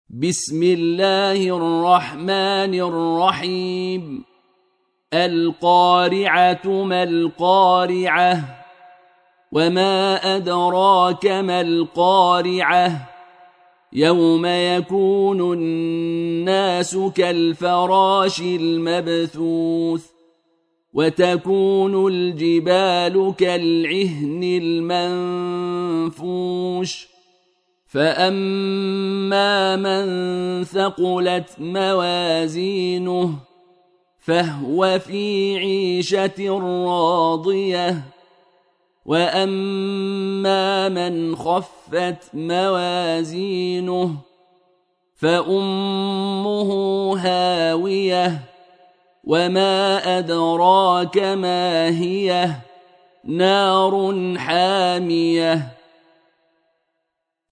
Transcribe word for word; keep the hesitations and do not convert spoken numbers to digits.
بسم الله الرحمن الرحيم. القارعة ما القارعة وما أدراك ما القارعة يوم يكون الناس كالفراش المبثوث وتكون الجبال كالعهن المنفوش فأما من ثقلت موازينه فهو في عيشة راضية وأما من خفت موازينه فأمه هاوية وما أدراك ما هي نار حامية